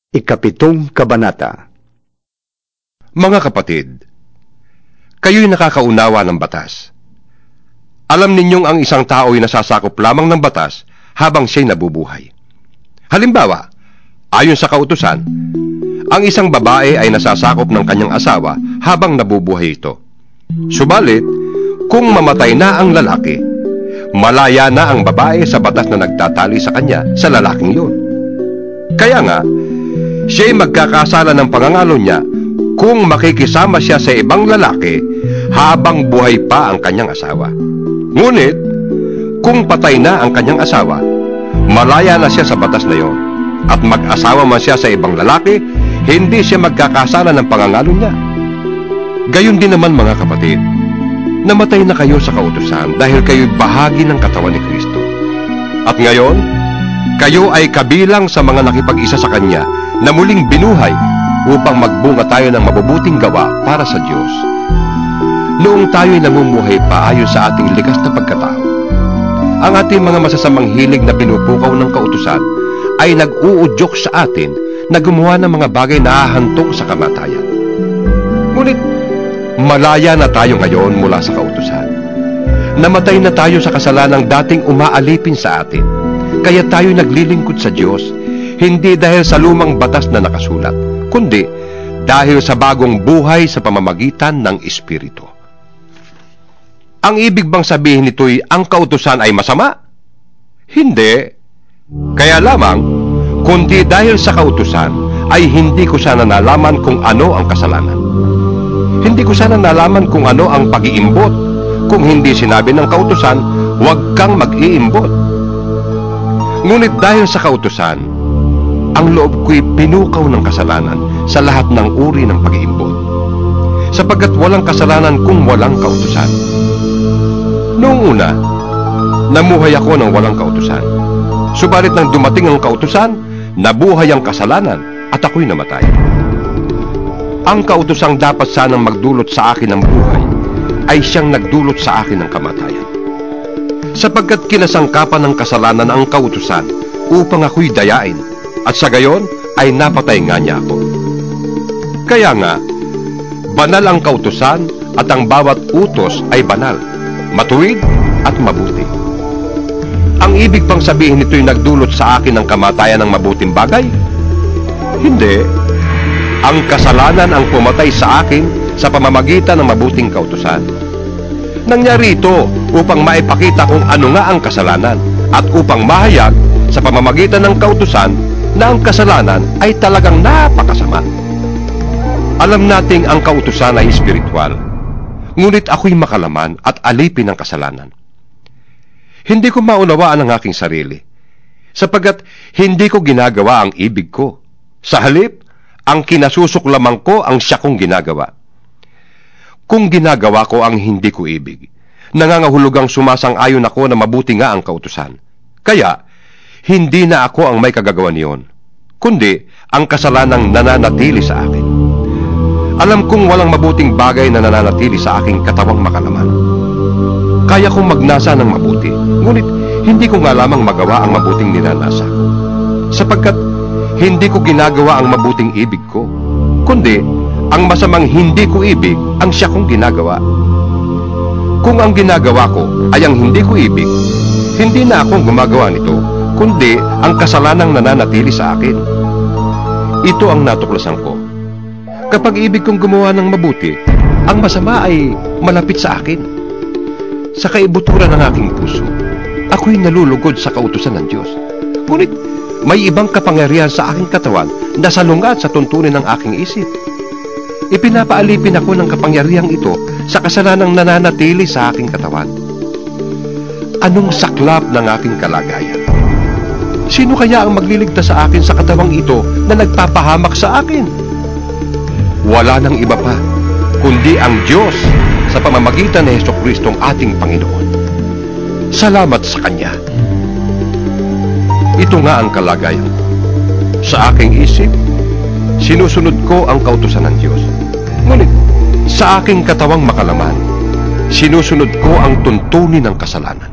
Ikapitong Kabanata. Mga kapatid, kayo'y nakakaunawa ng batas. Alam ninyong ang isang tao ay nasasakop lamang ng batas habang siya'y nabubuhay. Halimbawa, ayon sa kautusan, ang isang babae ay nasasakop ng kanyang asawa habang nabubuhay ito. Subalit, kung mamatay na ang lalaki, malaya na ang babae sa batas na nagtatali sa kanya sa lalaking yun. Kaya nga, siya'y magkakasala ng pangangalo niya kung makikisama siya sa ibang lalaki habang buhay pa ang kanyang asawa. Ngunit, kung patay na ang kanyang asawa, malaya na siya sa batas na yon, at mag-asawa man siya sa ibang lalaki, hindi siya magkakasala ng pangangalo niya. Gayon din naman mga kapatid, namatay na kayo sa kautusan dahil kayo'y bahagi ng katawan ni Kristo. At ngayon, kayo ay kabilang sa mga nakipag-isa sa Kanya na muling binuhay upang magbunga tayo ng mabubuting gawa para sa Diyos. Noong tayo'y namumuhay pa ayon sa ating likas na pagkatao, ang ating mga masasamang hilig na pinupukaw ng kautusan ay nag-uudyok sa atin na gumawa ng mga bagay na hahantong sa kamatayan. Ngunit, malaya na tayo ngayon mula sa kautusan. Namatay na tayo sa kasalanang dating umaalipin sa atin, kaya tayo naglilingkod sa Diyos, hindi dahil sa lumang batas na nakasulat, kundi dahil sa bagong buhay sa pamamagitan ng Espiritu. Ang ibig bang sabihin nito'y ang kautusan ay masama? Hindi. Kaya lamang, kundi dahil sa kautusan, ay hindi ko sana nalaman kung ano ang kasalanan. Hindi ko sana nalaman kung ano ang pag-iimbot, kung hindi sinabi ng kautusan, huwag kang mag-iimbot. Ngunit dahil sa kautusan, ang loob ko'y pinukaw ng kasalanan sa lahat ng uri ng pag-iimbot, sapagkat walang kasalanan kung walang kautusan. Noong una, namuhay ako ng walang kautusan. Subalit nang dumating ang kautusan, nabuhay ang kasalanan at ako'y namatay. Ang kautusang dapat sanang magdulot sa akin ng buhay ay siyang nagdulot sa akin ng kamatayan. Sapagkat kinasangkapan ng kasalanan ang kautusan upang ako'y dayain, at sa gayon ay napatay nga niya ako. Kaya nga, banal ang kautusan at ang bawat utos ay banal, matuwid at mabuti. Ang ibig pang sabihin nito'y nagdulot sa akin ng kamatayan ng mabuting bagay? Hindi. Ang kasalanan ang pumatay sa akin sa pamamagitan ng mabuting kautusan. Nangyari ito upang maipakita kung ano nga ang kasalanan at upang mahayag sa pamamagitan ng kautusan na ang kasalanan ay talagang napakasama. Alam nating ang kautusan ay espiritual, ngunit ako'y makalaman at alipin ng kasalanan. Hindi ko maunawaan ang aking sarili, sapagkat hindi ko ginagawa ang ibig ko. Sa halip, ang kinasusuklaman ko ang siya kong ginagawa. Kung ginagawa ko ang hindi ko ibig, nangangahulugang sumasang-ayon ako na mabuti nga ang kautusan. Kaya, hindi na ako ang may kagagawa niyon, kundi ang kasalanang nananatili sa akin. Alam kong walang mabuting bagay na nananatili sa aking katawang makalaman. Kaya kong magnasa ng mabuti, ngunit hindi ko nga lamang magawa ang mabuting ninanasa ko, sapagkat hindi ko ginagawa ang mabuting ibig ko, kundi ang masamang hindi ko ibig ang siya kong ginagawa. Kung ang ginagawa ko ay ang hindi ko ibig, hindi na akong gumagawa nito, kundi ang kasalanang nananatili sa akin. Ito ang natuklasan ko. Kapag ibig kong gumawa ng mabuti, ang masama ay malapit sa akin. Sa kaibuturan ng aking puso, ako'y nalulugod sa kautusan ng Diyos. Ngunit may ibang kapangyarihan sa aking katawan na salungat sa tuntunin ng aking isip. Ipinapaalipin ako ng kapangyarihang ito sa kasalanang nananatili sa aking katawan. Anong saklap ng aking kalagayan? Sino kaya ang magliligtas sa akin sa katawang ito na nagpapahamak sa akin? Wala nang iba pa, kundi ang Diyos sa pamamagitan ni Jesucristong ating Panginoon. Salamat sa Kanya. Ito nga ang kalagayan ko. Sa aking isip, sinusunod ko ang kautusan ng Diyos. Ngunit, sa aking katawang makalaman, sinusunod ko ang tuntunin ng kasalanan.